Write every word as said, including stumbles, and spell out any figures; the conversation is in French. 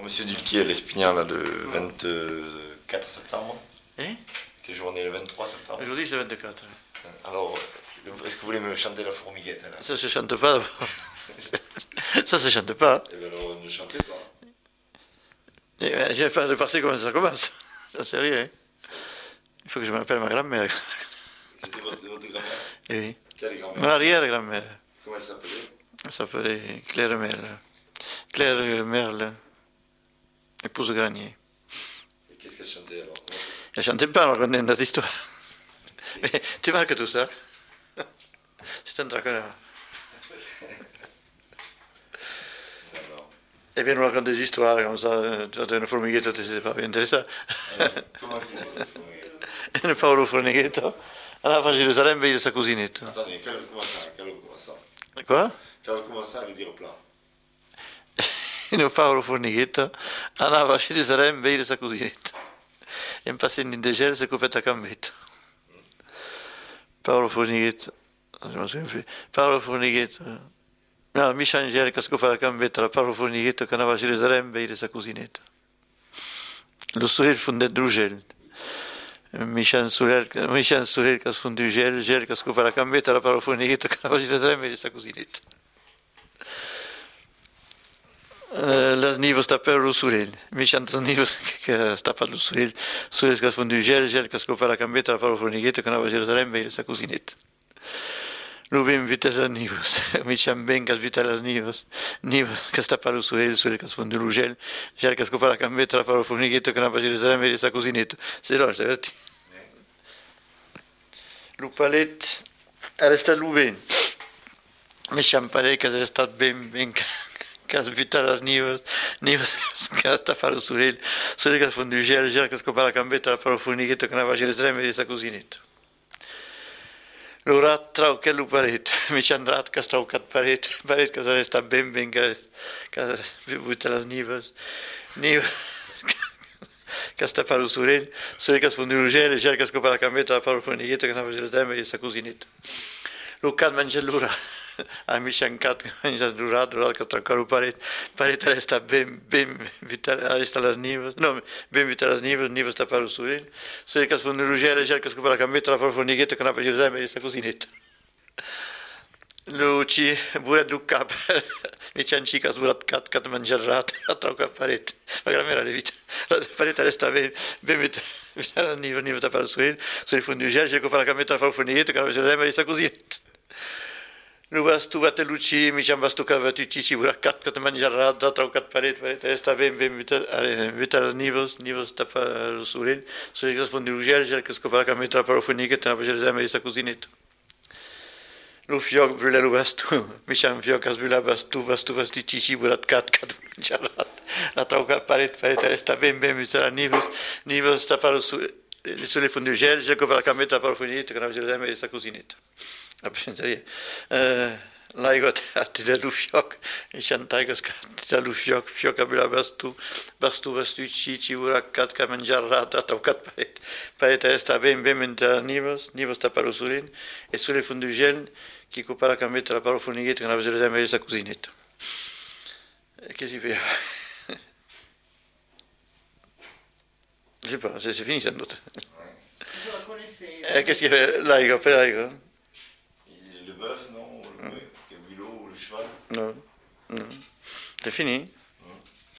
Monsieur Dulquier, l'Espignard, là, le vingt-quatre septembre. Hein? Quelle journée? Le vingt-trois septembre. Aujourd'hui, c'est le vingt-quatre. Alors, est-ce que vous voulez me chanter la fourmiguette là? Ça se chante pas d'abord. Ça se chante pas. Eh bien alors, ne chantez pas. Et, euh, j'ai pas de partir comment ça commence. Ça c'est rien. Il faut que je m'appelle ma grand-mère. C'était votre, votre grand-mère? Eh oui. Quelle grand-mère? Ma arrière-grand-mère. Comment elle s'appelait? Elle s'appelait Claire Merle. Claire Merle, épouse de Granier. Et qu'est-ce qu'elle chantait alors? Comment ça... Elle chantait pas, on racontait notre histoire. Mais tu marques tout ça? C'est un traquenard. Et bien, on raconte des histoires, comme ça, tu as une fourmiguette, tu sais pas bien intéressant. Comment c'est cette fourmiguette? Une Paolo Fornighetto andava a Gerusalemme vede sa cousinetta. Attendez, qu'elle recommence, qu'elle recommence. Quoi? Qu'elle recommence à le dire plat. Une Paolo Fornighetto andava a Gerusalemme vede sa cousinetta. E un passando in degel si copetta cambetto. Paolo Fornighetto, Paolo Fornighetto, no, Michel Angelica scopa la cambetta, la Paolo Fornighetto che andava a Gerusalemme vede sa cousinetta. Lo sourire fonde drugel. Michel Soulel, Michel Soulel che sfonde gel, gel che scopa la cambetta, la Paolo Fornighetto che andava a Gerusalemme vede sa cousinetta. Uh, las nivos sta per lo Soulel. Michel las nivos che sta per lo Soulel, Soulel che sfonde gel, gel che scopa la cambetta, la Paolo Fornighetto che andava a Gerusalemme vede sa cousinetta. Nous bim vites las nivos, Michel ben che vita las nivos, nivos che sta per lo Soulel, Soulel che sfonde lo gel, gel che scopa la cambetta, la Paolo Fornighetto che andava a Gerusalemme vede sa cousinetta. C'est là, c'est verti. Lo palet era stat lo ben. Michel palet che era stat ben, ben che has vita las nivos, nivos che sta per lo Soulel, Soulel che sfonde lo gel, gel che scopa la cambetta, la Paolo Fornighetto che andava a Gerusalemme vede sa cousinetta. Lo rat trau che lo paret, Michel rat che trau cat paret, paret che era stat ben, ben che che vita las nivos, nivos che sta per lo Soulel, Soulel che sfonde lo gel, gel che scopa la cambetta, la Paolo Fornighetto che andava a Gerusalemme vede sa cousinetta. Lo cat mangia l'ura, a Michel cat mangia l'ura, l'ura che trau lo paret, paret resta ben, ben vita, resta las nivos, no, ben vita las nivos, nivos sta per lo Soulel, Soulel che sfonde lo gel, gel che scopa la cambetta, la Paolo Fornighetto che andava a Gerusalemme vede sa cousinetta. Lo ci buret du cap, Michel ci che buret cat cat mangia rat, a trau cap paret, la gramera le vita, la paret resta ben, ben vita, vita las nivos, nivos sta per lo Soulel, Soulel fonde lo gel, gel che scopa la cambetta, la Paolo Fornighetto che andava a Gerusalemme vede sa cousinetta. Lu bastu batte luci, mi c'han bastu cava tutti ci buret cat cat mangia rat, a trau cat paret, paret resta ben, ben vita, vita las nivos, nivos sta per lo Soulel, Soulel che sfonde lo gel, gel che scopa la cambetta, la Paolo Fornighetto che andava a Gerusalemme vede sa cousinetta. Lo fioc brûlait le bastu, Michel fioc as brûlait bastu, bastu bastu cici burat cat cat mangiarat, la trauca paret paret resta ben ben vita las nivos, nivos sta per lo Soulel, Soulel fonde lo gel, gel che per la cambetta, la Paolo Fornighetto che andava a Gerusalemme vede sa cousinetta. La pensaria. Uh, Laigo atti dello fioc, e chantai che dello fioc, fioc a brûlait bastu, bastu bastu cici burat cat cat mangiarat, la trauca paret, paret resta ben ben vita las nivos, nivos sta per lo Soulel, e Soulel fonde lo gel, qui coupa la cambetta, la Paolo Fornighetto che andava a Gerusalemme vede sa cousinetta. Che si fait? Je sais pas, c'est fini sans doute. Eh, qu'est-ce qu'il y avait? Laigo, après Laigo. Le bœuf, non? Le bulot ou le cheval? Non, non. C'est fini.